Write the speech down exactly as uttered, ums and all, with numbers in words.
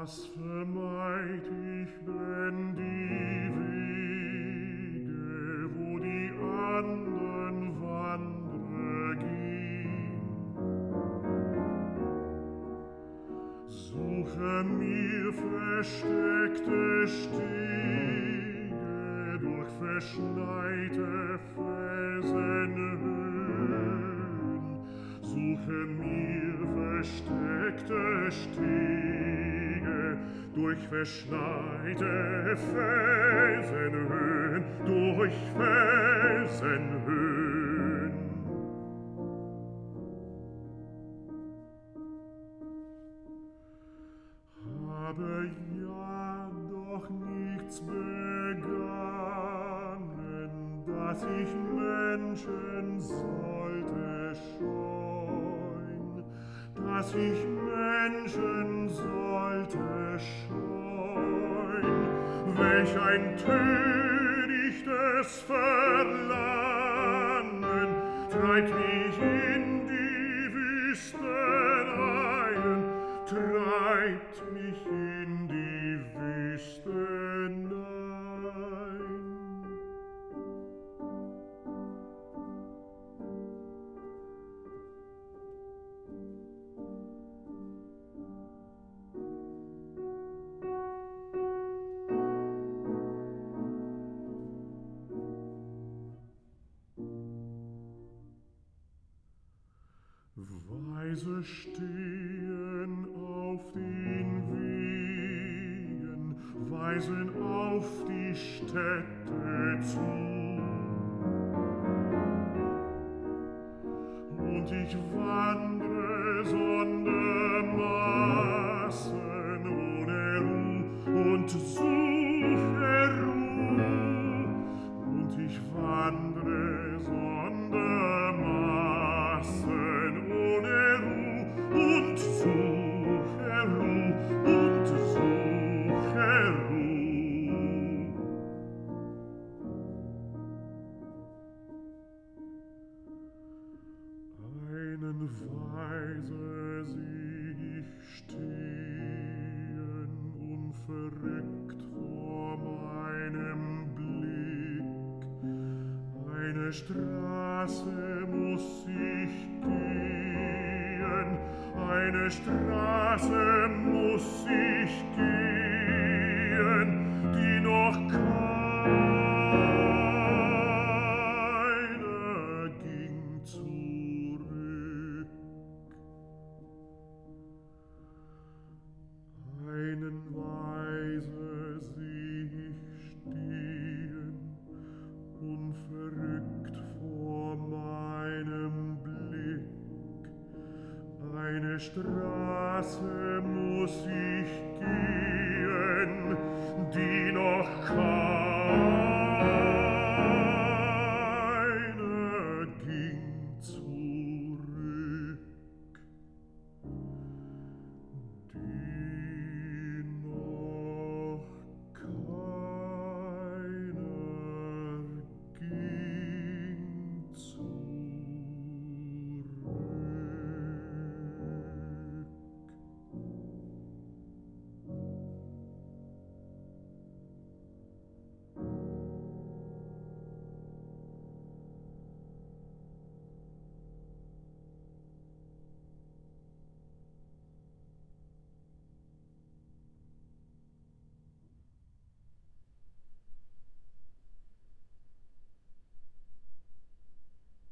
Was vermeid ich denn die Wege, wo die andern Wanderer gehen? Suche mir versteckte Stege durch verschneite Felsenhöhen. Suche mir versteckte Stege durch verschneite Felsenhöhen, durch Felsenhöhen. Habe ja doch nichts begangen, dass ich Menschen sollte scheuen, dass ich Menschen sollte scheuen. Welch ein törichtes Verlangen treibt mich in die Wüsteneien, treibt mich in die Wüsteneien. Weise stehen auf den Wegen, weisen auf die Städte zu. Und ich wandre sonder Maßen ohne Ruh und suche Ruh. Und ich wandre sonder Maßen ohne Ruh und suche Ruh und suche Ruh. Einen Weise sieh ich stehen, unverrückt vor meinem Blick. Eine Straße muß ich gehen, eine Straße muß ich gehen, die noch keiner ging zurück. Einen Weise sieh ich stehen, unverrückt vor meinem Blick. Eine Straße muß ich gehen, die noch keiner